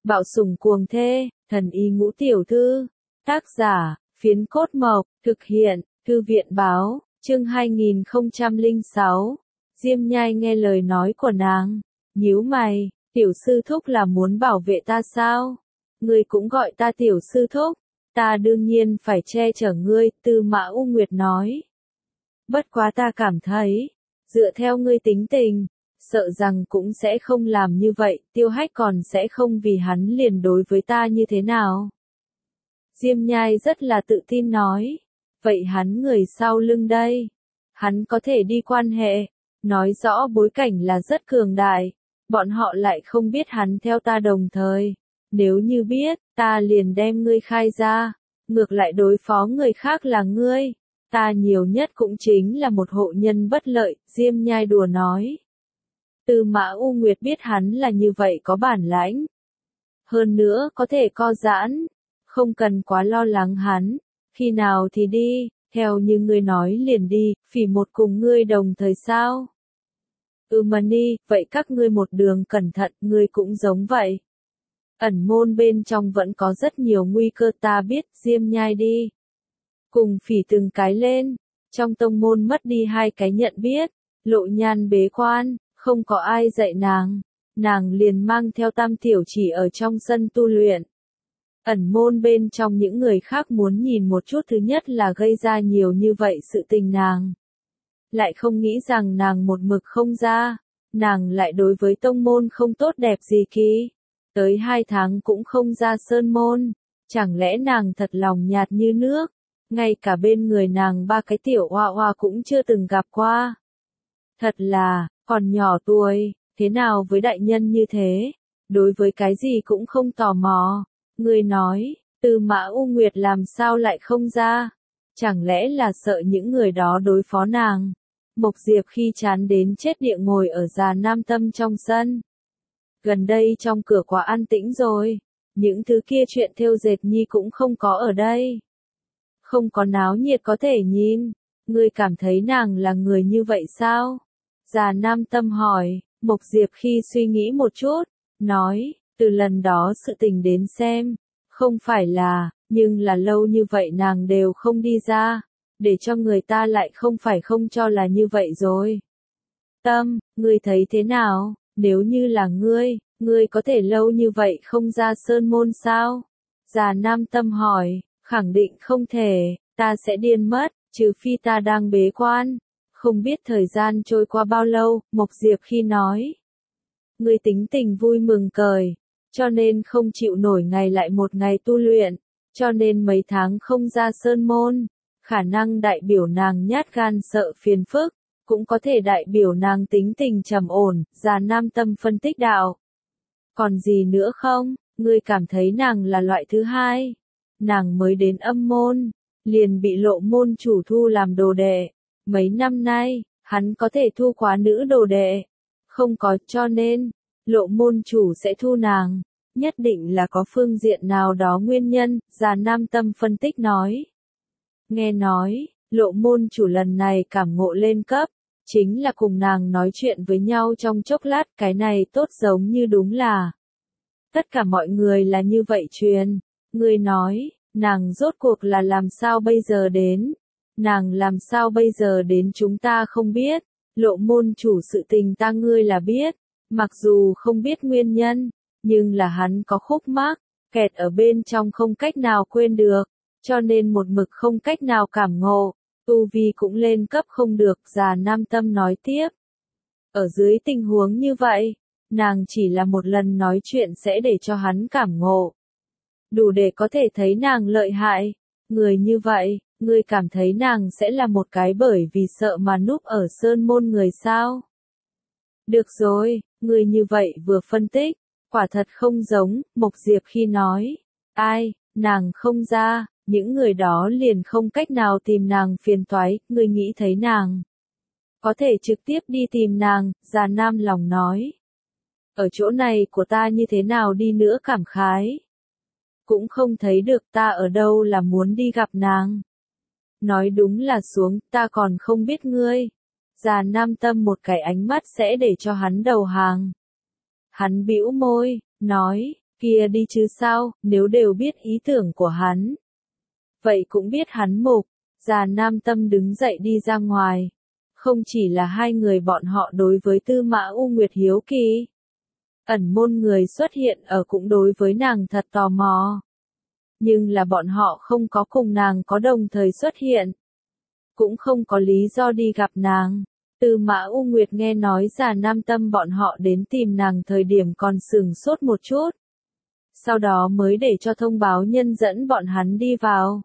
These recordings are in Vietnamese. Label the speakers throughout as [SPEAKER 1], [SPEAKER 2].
[SPEAKER 1] Bạo sủng cuồng thê, thần y ngũ tiểu thư. Tác giả, Phiến Cốt Mộc, thực hiện, Thư viện báo, chương 2006. Diêm Nhai nghe lời nói của nàng, nhíu mày, tiểu sư thúc là muốn bảo vệ ta sao? Ngươi cũng gọi ta tiểu sư thúc, ta đương nhiên phải che chở ngươi, Tư Mã U Nguyệt nói. Bất quá ta cảm thấy, dựa theo ngươi tính tình, sợ rằng cũng sẽ không làm như vậy, Tiêu Hách còn sẽ không vì hắn liền đối với ta như thế nào. Diêm Nhai rất là tự tin nói, vậy hắn người sau lưng đây, hắn có thể đi quan hệ, nói rõ bối cảnh là rất cường đại, bọn họ lại không biết hắn theo ta đồng thời, nếu như biết, ta liền đem ngươi khai ra, ngược lại đối phó người khác là ngươi, ta nhiều nhất cũng chính là một hộ nhân bất lợi, Diêm Nhai đùa nói. Tư Mã U Nguyệt biết hắn là như vậy có bản lãnh. Hơn nữa có thể co giãn, không cần quá lo lắng hắn, khi nào thì đi, theo như ngươi nói liền đi, Phỉ Một cùng ngươi đồng thời sao? Mani, vậy các ngươi một đường cẩn thận, ngươi cũng giống vậy. Ẩn môn bên trong vẫn có rất nhiều nguy cơ ta biết, Diêm Nhai đi. Cùng Phỉ từng cái lên, trong tông môn mất đi 2 cái nhận biết, Lộ Nhan bế quan, không có ai dạy nàng liền mang theo Tam Tiểu Chỉ ở trong sân tu luyện. Ẩn môn bên trong những người khác muốn nhìn một chút, thứ nhất là gây ra nhiều như vậy sự tình nàng. Lại không nghĩ rằng nàng một mực không ra, nàng lại đối với tông môn không tốt đẹp gì ký. Tới 2 tháng cũng không ra sơn môn, chẳng lẽ nàng thật lòng nhạt như nước, ngay cả bên người nàng 3 cái tiểu hoa hoa cũng chưa từng gặp qua. Thật là, còn nhỏ tuổi, thế nào với đại nhân như thế, đối với cái gì cũng không tò mò. Người nói, Tư Mã U Nguyệt làm sao lại không ra? Chẳng lẽ là sợ những người đó đối phó nàng? Mộc Diệp khi chán đến chết địa ngồi ở Già Nam Tâm trong sân. Gần đây trong cửa quá an tĩnh rồi, những thứ kia chuyện thêu dệt nhi cũng không có ở đây. Không có náo nhiệt có thể nhìn, ngươi cảm thấy nàng là người như vậy sao? Già Nam Tâm hỏi, Mộc Diệp khi suy nghĩ một chút, nói, từ lần đó sự tình đến xem, không phải là, nhưng là lâu như vậy nàng đều không đi ra, để cho người ta lại không phải không cho là như vậy rồi. Tâm, ngươi thấy thế nào, nếu như là ngươi có thể lâu như vậy không ra sơn môn sao? Già Nam Tâm hỏi, khẳng định không thể, ta sẽ điên mất, trừ phi ta đang bế quan. Không biết thời gian trôi qua bao lâu, Mộc Diệp khi nói. Ngươi tính tình vui mừng cười, cho nên không chịu nổi ngày lại một ngày tu luyện, cho nên mấy tháng không ra sơn môn, khả năng đại biểu nàng nhát gan sợ phiền phức, cũng có thể đại biểu nàng tính tình trầm ổn, Già Nam Tâm phân tích đạo. Còn gì nữa không, ngươi cảm thấy nàng là loại thứ hai, nàng mới đến âm môn, liền bị Lộ môn chủ thu làm đồ đệ, mấy năm nay, hắn có thể thu quá nữ đồ đệ, không có, cho nên, Lộ môn chủ sẽ thu nàng, nhất định là có phương diện nào đó nguyên nhân, Già Nam Tâm phân tích nói. Nghe nói, Lộ môn chủ lần này cảm ngộ lên cấp, chính là cùng nàng nói chuyện với nhau trong chốc lát, cái này tốt giống như đúng là. Tất cả mọi người là như vậy truyền, ngươi nói, nàng rốt cuộc là làm sao bây giờ đến, nàng làm sao bây giờ đến chúng ta không biết, Lộ môn chủ sự tình ta ngươi là biết, mặc dù không biết nguyên nhân, nhưng là hắn có khúc mắc, kẹt ở bên trong không cách nào quên được, cho nên một mực không cách nào cảm ngộ, tu vi cũng lên cấp không được, Già Nam Tâm nói tiếp. Ở dưới tình huống như vậy, nàng chỉ là một lần nói chuyện sẽ để cho hắn cảm ngộ. Đủ để có thể thấy nàng lợi hại, người như vậy, ngươi cảm thấy nàng sẽ là một cái bởi vì sợ mà núp ở sơn môn người sao? Được rồi, ngươi như vậy vừa phân tích, quả thật không giống, Mộc Diệp khi nói, ai, nàng không ra, những người đó liền không cách nào tìm nàng phiền toái, ngươi nghĩ thấy nàng. Có thể trực tiếp đi tìm nàng, Già Nam lòng nói. Ở chỗ này của ta như thế nào đi nữa cảm khái. Cũng không thấy được ta ở đâu là muốn đi gặp nàng. Nói đúng là xuống, ta còn không biết ngươi. Già Nam Tâm một cái ánh mắt sẽ để cho hắn đầu hàng. Hắn bĩu môi, nói, kia đi chứ sao, nếu đều biết ý tưởng của hắn. Vậy cũng biết hắn mục, Già Nam Tâm đứng dậy đi ra ngoài. Không chỉ là hai người bọn họ đối với Tư Mã U Nguyệt hiếu kỳ. Ẩn môn người xuất hiện ở cũng đối với nàng thật tò mò. Nhưng là bọn họ không có cùng nàng có đồng thời xuất hiện. Cũng không có lý do đi gặp nàng. Tư Mã U Nguyệt nghe nói Già Nam Tâm bọn họ đến tìm nàng thời điểm còn sửng sốt một chút. Sau đó mới để cho thông báo nhân dẫn bọn hắn đi vào.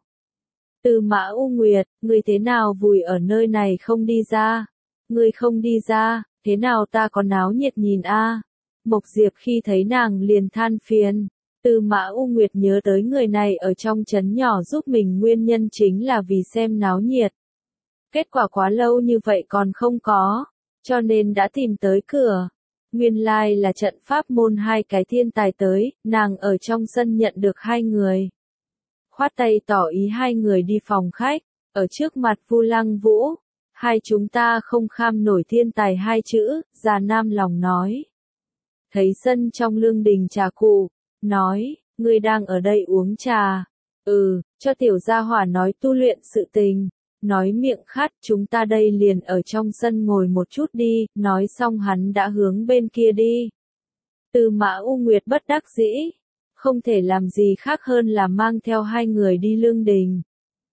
[SPEAKER 1] Tư Mã U Nguyệt, ngươi thế nào vùi ở nơi này không đi ra? Ngươi không đi ra, thế nào ta có náo nhiệt nhìn a? Mộc Diệp khi thấy nàng liền than phiền. Tư Mã U Nguyệt nhớ tới người này ở trong trấn nhỏ giúp mình nguyên nhân chính là vì xem náo nhiệt. Kết quả quá lâu như vậy còn không có, cho nên đã tìm tới cửa. Nguyên lai là trận pháp môn hai cái thiên tài tới, nàng ở trong sân nhận được hai người. Khoát tay tỏ ý hai người đi phòng khách, ở trước mặt Vu Lăng Vũ. Hai chúng ta không kham nổi thiên tài hai chữ, Già Nam lòng nói. Thấy sân trong lương đình trà cụ, nói, ngươi đang ở đây uống trà. Cho tiểu gia hỏa nói tu luyện sự tình. Nói miệng khát, chúng ta đây liền ở trong sân ngồi một chút đi, nói xong hắn đã hướng bên kia đi. Tư Mã U Nguyệt bất đắc dĩ, không thể làm gì khác hơn là mang theo hai người đi lương đình.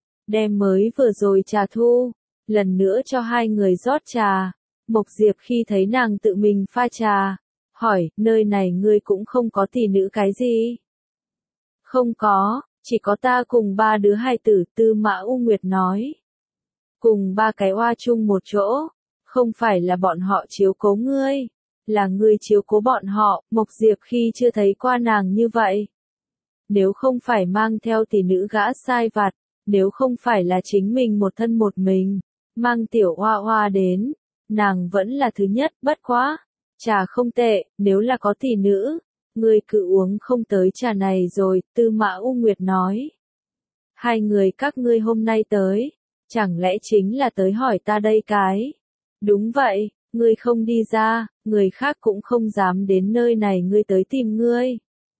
[SPEAKER 1] Đem mới vừa rồi trà thu, lần nữa cho hai người rót trà. Mộc Diệp khi thấy nàng tự mình pha trà, hỏi, nơi này ngươi cũng không có tỷ nữ cái gì? Không có, chỉ có ta cùng ba đứa hài tử, Tư Mã U Nguyệt nói. Cùng ba cái oa chung một chỗ, không phải là bọn họ chiếu cố ngươi, là ngươi chiếu cố bọn họ. Mộc Diệp khi chưa thấy qua nàng như vậy. Nếu không phải mang theo tỷ nữ gã sai vặt, nếu không phải là chính mình một thân một mình, mang tiểu oa oa đến, nàng vẫn là thứ nhất. Bất quá, trà không tệ, nếu là có tỷ nữ, ngươi cứ uống không tới trà này rồi, Tư Mã U Nguyệt nói. Hai người các ngươi hôm nay tới, chẳng lẽ chính là tới hỏi ta đây cái? Đúng vậy, ngươi không đi ra, người khác cũng không dám đến nơi này ngươi tới tìm ngươi.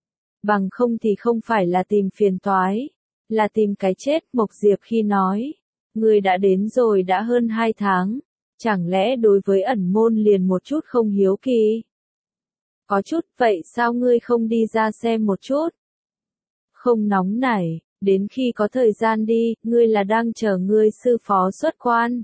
[SPEAKER 1] Bằng không thì không phải là tìm phiền toái, là tìm cái chết. Mộc Diệp khi nói, ngươi đã đến rồi đã hơn 2 tháng, chẳng lẽ đối với ẩn môn liền một chút không hiếu kỳ? Có chút, vậy sao ngươi không đi ra xem một chút? Không nóng nảy, đến khi có thời gian đi, ngươi là đang chờ ngươi sư phó xuất quan.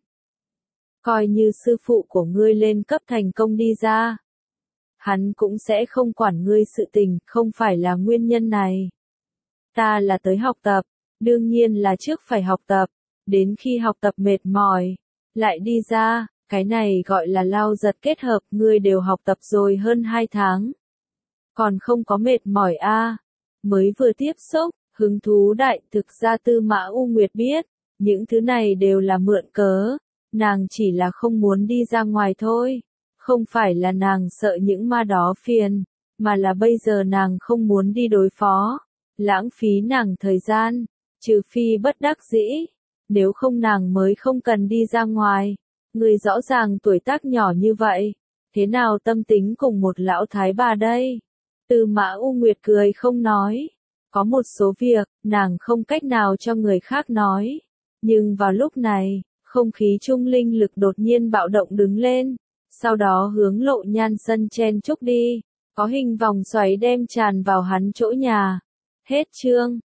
[SPEAKER 1] Coi như sư phụ của ngươi lên cấp thành công đi ra. Hắn cũng sẽ không quản ngươi sự tình, không phải là nguyên nhân này. Ta là tới học tập, đương nhiên là trước phải học tập, đến khi học tập mệt mỏi, lại đi ra, cái này gọi là lao giật kết hợp, ngươi đều học tập rồi hơn 2 tháng. Còn không có mệt mỏi a? Mới vừa tiếp xúc, hứng thú đại. Thực ra Tư Mã U Nguyệt biết, những thứ này đều là mượn cớ, nàng chỉ là không muốn đi ra ngoài thôi. Không phải là nàng sợ những ma đó phiền, mà là bây giờ nàng không muốn đi đối phó, lãng phí nàng thời gian, trừ phi bất đắc dĩ, nếu không nàng mới không cần đi ra ngoài. Người rõ ràng tuổi tác nhỏ như vậy, thế nào tâm tính cùng một lão thái bà đây? Tư Mã U Nguyệt cười không nói, có một số việc, nàng không cách nào cho người khác nói, nhưng vào lúc này, không khí trung linh lực đột nhiên bạo động đứng lên. Sau đó hướng Lộ Nhan sân chen chúc đi, có hình vòng xoáy đem tràn vào hắn chỗ nhà. Hết chương.